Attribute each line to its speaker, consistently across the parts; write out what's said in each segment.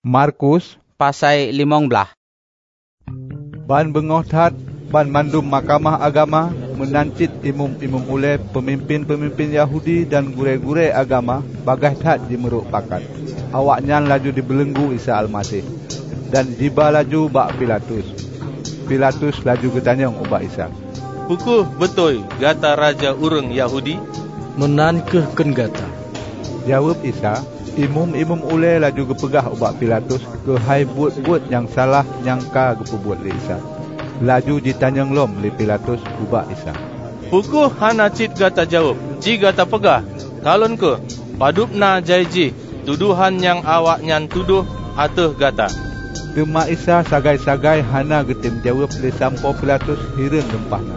Speaker 1: Markus
Speaker 2: pasai 15.
Speaker 1: ban bengoh tat ban mandum mahkamah agama menancit imum-imum ule pemimpin-pemimpin Yahudi dan gure-gure agama bagai tat di meruk pakat. Awaknya laju dibelenggu Isa Almasih dan jiba laju bak Pilatus. Pilatus laju bertanya ubak Isa,
Speaker 3: "Hukuh betul gata raja urang Yahudi?"
Speaker 4: "Menan keh ken gata."
Speaker 1: Jawab Isa. Imum-imum ule laju gepegah ubak Pilatus ke hai buat-buat yang salah nyangka gepebuat li Isa. Laju ditanya lom li Pilatus ubak Isa,
Speaker 3: "Hukuh hana cit gata jawab, ji gata pegah. Kalon ke padupna jaiji tuduhan yang awak nyan tuduh atuh gata."
Speaker 1: Tema Isa sagai-sagai hana getim jawab li sampo Pilatus hireun lempahna.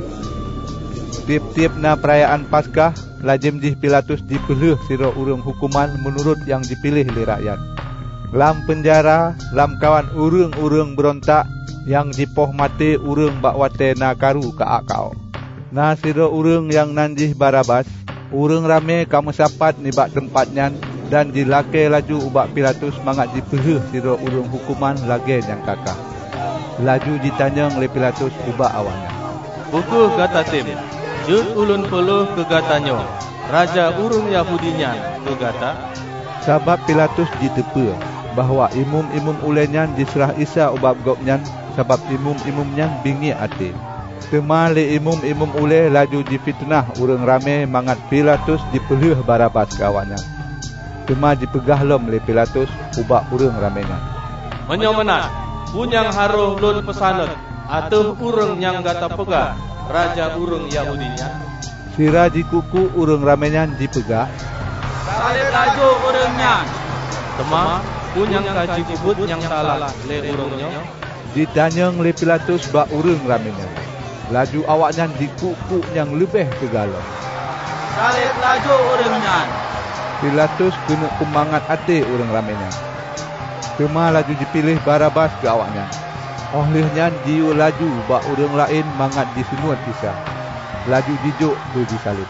Speaker 1: Tiap-tiap na perayaan Paskah, lazim jih Pilatus dipelih siro urang hukuman menurut yang dipilih li rakyat. Lam penjara, lam kawan urang-urang berontak yang jipoh mati urang bak wate na karu kaak-kao. Na siro urang yang nanjih Barabas, urang rame kamu sapat ni bak tempatnya dan dilake laju ubak Pilatus mangat dipelih siro urang hukuman lage yang kakak. Laju ditanya oleh Pilatus ubak awaknya,
Speaker 3: "Hukuh gata tim, jut ulun peluh ke gatanyo, raja urang Yahudinya ke gata?"
Speaker 1: Sabab Pilatus ditepa bahawa imum-imum ulenyan diserah Isa ubab gopnyan sebab imum-imumnyan bingi ati. Tema li imum-imum ule laju difitnah urang rame mangat Pilatus dipelih Barabas ke awaknya. Tema dipegah lom li Pilatus ubak urang ramenya.
Speaker 3: "Menyomenan, punyang haruh lun pesanet atuh urang yang gata pegah raja urang Yahudinya?"
Speaker 1: Sira jikuku urang ramenya dipegah.
Speaker 2: Salib laju urangnya.
Speaker 3: Tema punyang kaji kubut yang salah le urangnya?
Speaker 1: Ditanya li Pilatus bak urang ramenya. Laju awaknya dikuku yang lebih tegala.
Speaker 2: Salib laju urangnya.
Speaker 1: Pilatus kena kumangat ati urang ramenya. Tema laju dipilih Barabas ke awaknya. Olehnya jiwa laju bak urang lain mangat disemut Isa. Laju dijuk tu disalib.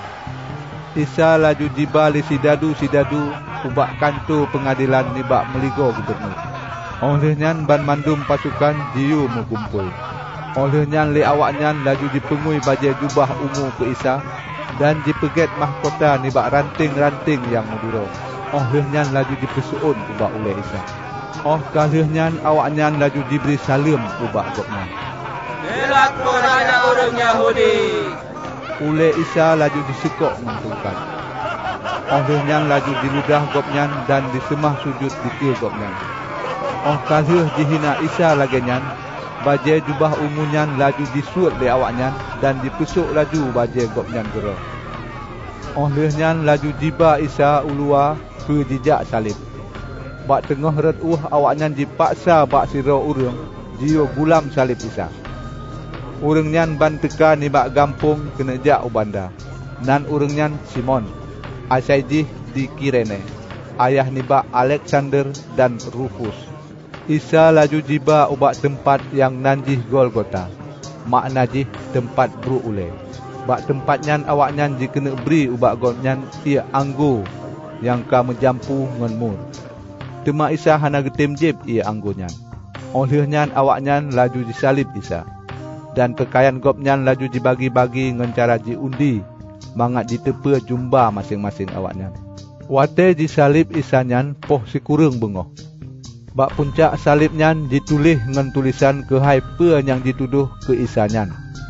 Speaker 1: Isa laju jiba li sidadu-sidadu ubak kantor pengadilan ni bak meligo gubernur. Olehnya ban mandum pasukan jiu mengumpul. Olehnya li awaknya laju dipengui bajai jubah ungu ke Isa dan dipeget mahkota ni bak ranting-ranting yang mudura. Olehnya laju dipesuun ubak oleh Isa. Kalihnya awaknya laju diberi salam ubak gopnya.
Speaker 2: "Delaku raja urang Yahudi."
Speaker 1: Ule Isa laju disekok mengtungkan. Olehnya laju diludah gopnya dan disemah sujud di kil gopnya. Kalih dihina Isa lagenya, bajai jubah ungunya laju disuat di awaknya dan dipesuk laju bajai gopnya gera. Olehnya laju jiba Isa ulua ke jejak salib. Bak tengah retuh awaknya dipaksa bak siro urang jiwa gulam salib Isa. Urangnya ban teka ni bak gampung kena jak ubanda. Nan urangnya Simon, asaijih di Kirene, ayah ni bak Alexander dan Rufus. Isa laju jiba ubak tempat yang nanjih Golgota, makna jih tempat bru ule. Bak tempatnya awaknya dikena beri ubak gopnya ia anggur yang ka menjampu ngan mur. Tema Isa hana getim jib ia anggonya. Olehnya awaknya laju disalib Isa. Dan pakaian gopnya laju dibagi-bagi dengan cara diundi mangat ditepa jumba masing-masing awaknya. Wate disalib Isanya poh sikurang bengoh. Bak puncak salibnya ditulis dengan tulisan kehai pe yang dituduh ke Isanya.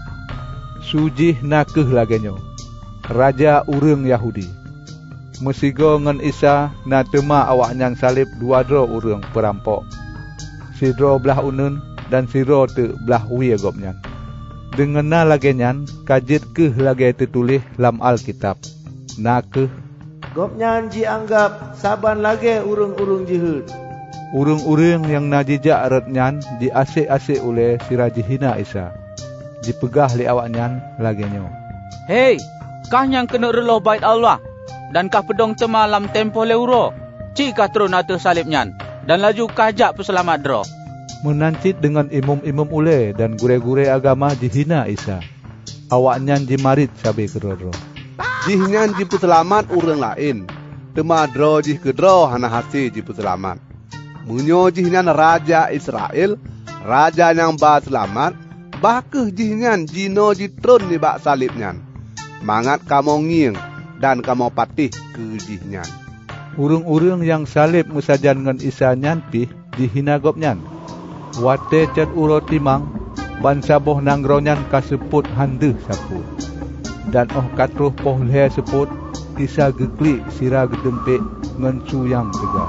Speaker 1: Sujih nakeh lagenyo, raja urang Yahudi. Mesigo ngan Isa na tema awaknya salib dua dro urang perampok. Sidro belah unun dan sidro te belah wi gopnya. Dengan na lagenya kajit keh lage tertulis lam Alkitab. Nakeh
Speaker 5: gopnya dianggap saban lage urang-urang jihad.
Speaker 1: Urang-urang yang najijak retnya diasik-asik oleh sirajihina Isa. Dipegah li awaknya lagenya.
Speaker 2: "Hei, kah yang kena reloh bait Allah dan kah pedong tema lam tempoh leuro. Cik kah turun atas salibnya dan laju kajak peselamat dro."
Speaker 1: Menancit dengan imum-imum ule dan gure-gure agama dihina Isa. Awaknya dimarit sabi kedro-dro.
Speaker 6: Jihnya jiput selamat urang lain. Tema dro jih kedro hana hati jiput selamat. Munyo jihnan Raja Israel, Raja yang selamat, bakeh jihnan jino jitron ni bak salibnyan. Mangat kamu ngieng dan kamu patih ke jihnan.
Speaker 1: Urung-urung yang salib musajan ngan Isa nyan pih dihina gopnyan. Wate cat uro timang, ban saboh nangronyan kaseput handeh sapu. Dan katruh pohleh seput, Isa geklik sira gedempik ngan suyang tegak.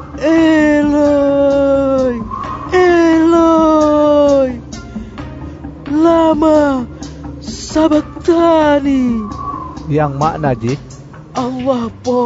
Speaker 5: Eloi, Eloi, lama sabachthani.
Speaker 1: Yang makna je,
Speaker 5: Allah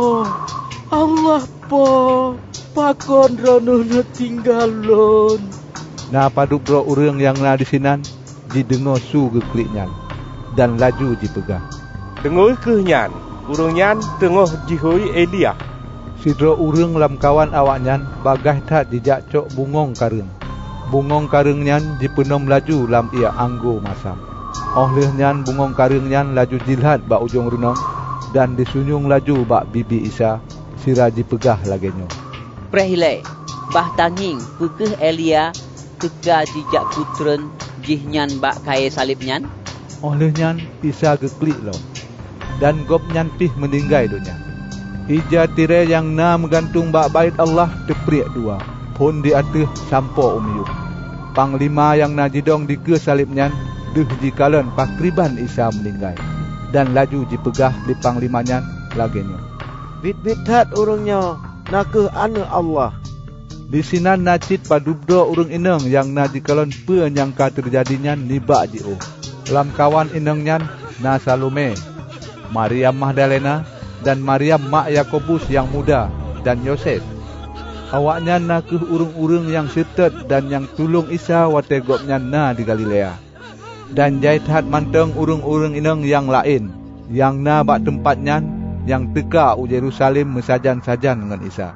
Speaker 5: po, pakon rono tinggalon.
Speaker 1: na paduk bro urang yang na di sinan, ji dengar su gekliknyan dan laju ji pegah.
Speaker 3: Dengar ke nyan, urang nyan tengah jihui Elia.
Speaker 1: Sidro urang lam kawan awaknyan bagah tak dijak cok bungong karung. Bungong karung nyan dipenom laju lam ia anggo masam. Oleh nyan bungong karung nyan laju jilhat bak ujung runong dan disunyung laju bak bibi Isa sira dipegah lagenyo.
Speaker 7: Prehilai bah tanging pekeh Elia teka jijak putren jih-nyan bak kai salib nyan.
Speaker 1: Oleh nyan Isa geklik lo dan gop nyan pih meninggai dunia. Ija tirai yang na menggantung bak bait Allah tepriak dua pun di atas sampo umyuk. Panglima yang na jidong di ke salib nyan deh jikalan pakriban Isa meninggai dan laju dipegah di panglima nyan lagenyo.
Speaker 5: Bit-bitat urungnya nakeh anu Allah.
Speaker 1: Di sinan nacit padubdo urung ineng yang na jikalan penyangka terjadinya nibak jiu. Lam kawan ineng nyan na Salome, Maria Magdalena dan Maria mak Yakobus yang muda dan Yosef. Awaknya nakeh urung-urung yang setet dan yang tulung Isa wate gopnya na di Galilea. Dan jaithat manteng urung-urung ineng yang lain yang na bak tempatnya yang teka u Yerusalem mesajan-sajan dengan Isa.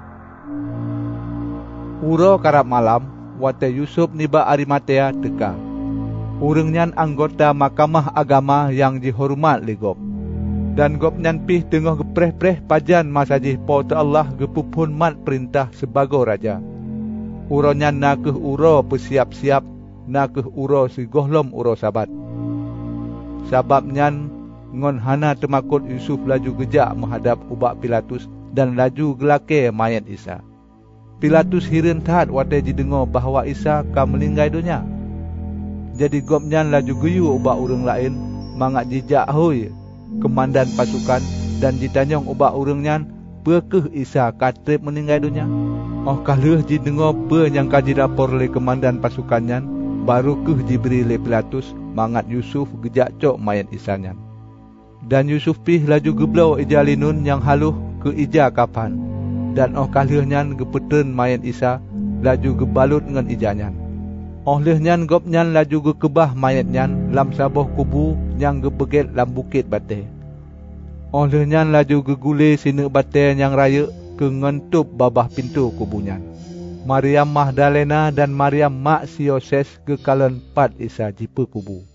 Speaker 1: Uro karab malam wate Yusuf niba Arimatea teka. Urungnyan anggota Mahkamah Agama yang dihormat ligop. Dan gopnyan pih tengah gepreh-preh pajan masajih po ta Allah gepupun mat perintah sebagai raja. Uronyan nakeh uro persiap-siap, nakeh uro sigohlom uro sabat. Sababnyan ngon hana temakut Yusuf laju gejak menghadap ubak Pilatus dan laju gelake mayat Isa. Pilatus hirin tahat wate didengar bahawa Isa ka meninggai dunia. Jadi gopnyan laju geyu ubak urang lain mangat jijak hoi komandan pasukan dan ditanyong ubak urangnya pekeh Isa katrip meninggai dunia. Kaleh didengar pe yang kaji rapor le komandan pasukannya baru keh diberi le Pilatus mangat Yusuf gejak cok mayat Isanya. Dan Yusuf pih laju geblau ija linun yang haluh ke ija kapan. Dan kalehnya gepeten mayat Isa laju gebalut dengan ijanya. Olehnya gopnya laju gekebah mayatnya lam saboh kubu yang gebeget lam bukit bate. Olehnya laju gegule sine bate yang raya ke ngentup babah pintu kubunya. Maria Magdalena dan Maria mak si Yoses ke kalan pat Isa jipe kubu.